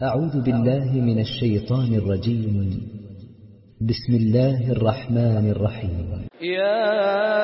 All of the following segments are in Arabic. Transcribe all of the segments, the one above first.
أعوذ بالله من الشيطان الرجيم. بسم الله الرحمن الرحيم. يا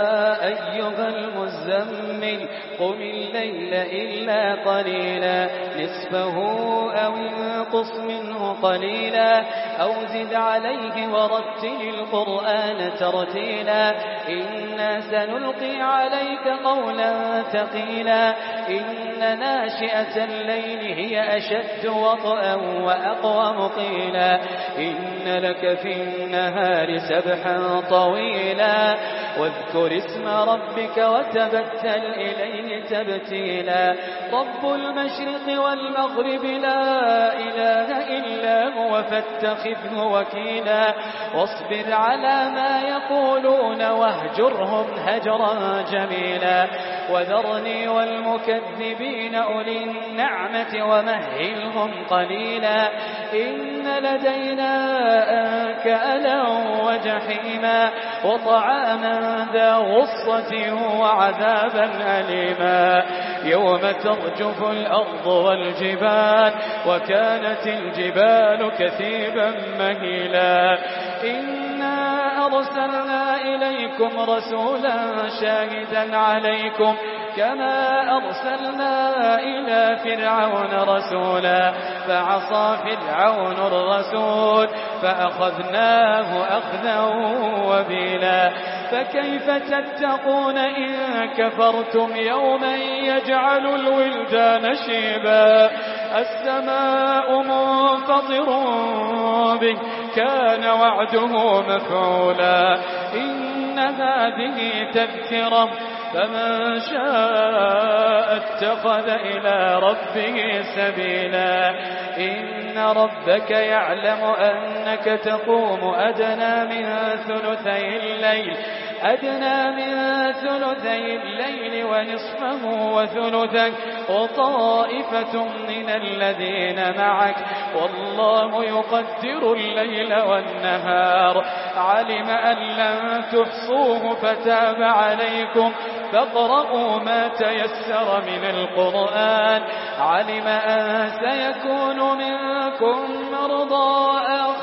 أيها المزمل قم الليل إلا قليلا نصفه أو انقص منه قليلا أو زد عليه ورتل القرآن ترتيلا إنا سنلقي عليك قولا ثقيلا إن ناشئة الليل هي أشد وطئا وأقوم قيلا إن لك في النهار سبحا طويلا واذكر اسم ربك وتبتل إليه تبتيلا رب المشرق والمغرب لا إله إلا هو فاتخذه وكيلا واصبر على ما يقولون واهجرهم هجرا جميلا وذرني والمكذبين أولي النعمة ومهلهم قليلا إن لدينا أنكالا وجحيما وطعاما ذا غصة وعذابا أليما يوم ترجف الأرض والجبال وكانت الجبال كثيبا مهيلا إنا أرسلنا إليكم رسولا شاهدا عليكم كما أرسلنا إلى فرعون رسولا فعصى فرعون الرسول فأخذناه أخذا وبيلا فكيف تتقون إن كفرتم يوما يجعل الولدان شيبا السماء منفطر به كان وعده مفعولا إن هذه تذكرة فمن شاء اتخذ إلى ربه سبيلا إن ربك يعلم أنك تقوم أدنى من ثلثي الليل ونصفه وثلثه وطائفة من الذين معك والله يقدر الليل والنهار علم أن لن تحصوه فتاب عليكم فاقرؤوا ما تيسر من القرآن علم أن سيكون منكم مرضى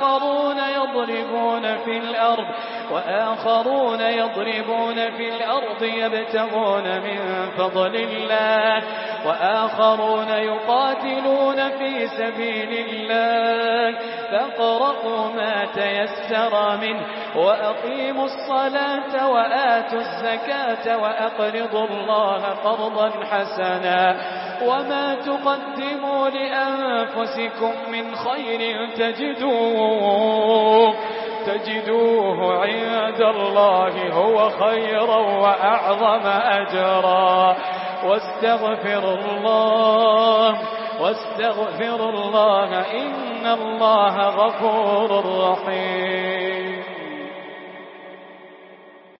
وآخرون يضربون في الأرض يبتغون من فضل الله وآخرون يقاتلون في سبيل الله فاقرؤوا ما تيسر منه وأقيموا الصلاة وآتوا الزكاة وأقرضوا الله قرضا حسنا وما تقدموا لأنفسكم من خير تجدوه عند الله هو خيرا وأعظم أجرا واستغفر الله إن الله غفور رحيم.